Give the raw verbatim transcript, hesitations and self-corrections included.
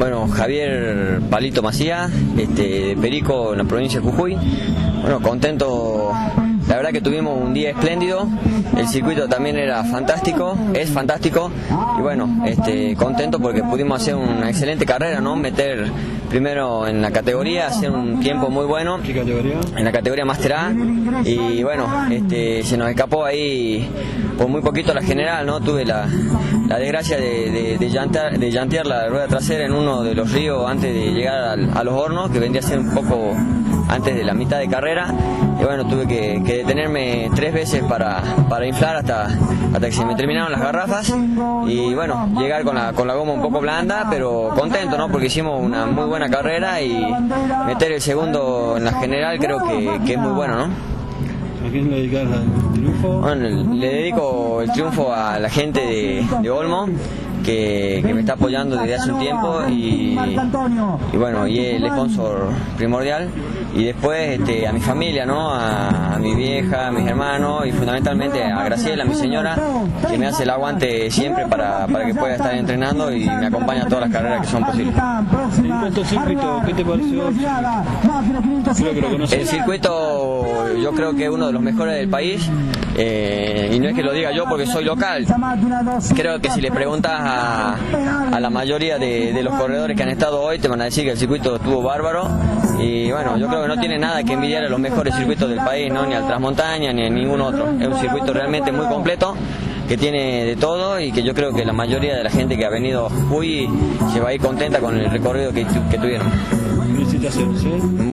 Bueno, Javier Palito Macías, este, Perico, en la provincia de Jujuy. Bueno, contento. La verdad que tuvimos un día espléndido, el circuito también era fantástico, es fantástico, y bueno, este, contento porque pudimos hacer una excelente carrera, ¿no? Meter primero en la categoría, hacer un tiempo muy bueno. ¿Qué categoría? En la categoría Master A, y bueno, este, se nos escapó ahí por muy poquito la general, ¿no? Tuve la, la desgracia de, de, de, llantear, de llantear la rueda trasera en uno de los ríos antes de llegar a, a los hornos, que vendría a ser un poco antes de la mitad de carrera, y bueno, tuve que, que detenerme tres veces para, para inflar hasta, hasta que se me terminaron las garrafas, y bueno, llegar con la, con la goma un poco blanda, pero contento, ¿no? Porque hicimos una muy buena carrera y meter el segundo en la general creo que, que es muy bueno, ¿no? ¿A quién le dedicas el triunfo? Bueno, le dedico el triunfo a la gente de, de Olmo, que, que me está apoyando desde hace un tiempo, y, y bueno, y el sponsor primordial, y después este, a mi familia, ¿no? A, a mi vieja, a mis hermanos, y fundamentalmente a Graciela, mi señora, que me hace el aguante siempre para, para que pueda estar entrenando y me acompaña a todas las carreras que son posibles. En cuanto al circuito, ¿qué te pareció? Creo que lo conoces. El circuito yo creo que es uno de los mejores del país, eh, y no es que lo diga yo porque soy local. Creo que si le preguntas a, a la mayoría de, de los corredores que han estado hoy te van a decir que el circuito estuvo bárbaro, y bueno, yo creo que no tiene nada que envidiar a los mejores circuitos del país, ¿no? Ni al Transmontaña ni a ningún otro. Es un circuito realmente muy completo, que tiene de todo, y que yo creo que la mayoría de la gente que ha venido a Jujuy se va a ir contenta con el recorrido que, que tuvieron. Felicitaciones, ¿eh?